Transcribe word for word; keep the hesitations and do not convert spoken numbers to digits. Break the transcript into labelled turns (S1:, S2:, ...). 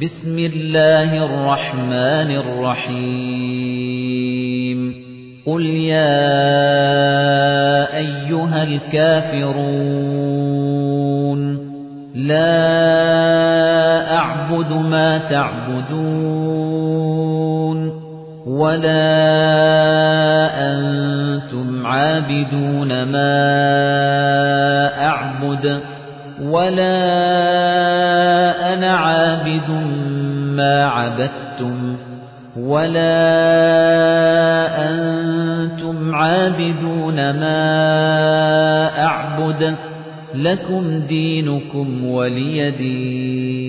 S1: بسم الله الرحمن الرحيم قل يا أيها الكافرون لا أعبد ما تعبدون ولا أنتم عابدون ما أعبد ولا أنا عابد ما عبدتم ولا أنتم عابدون ما أعبد لكم دينكم ولي دين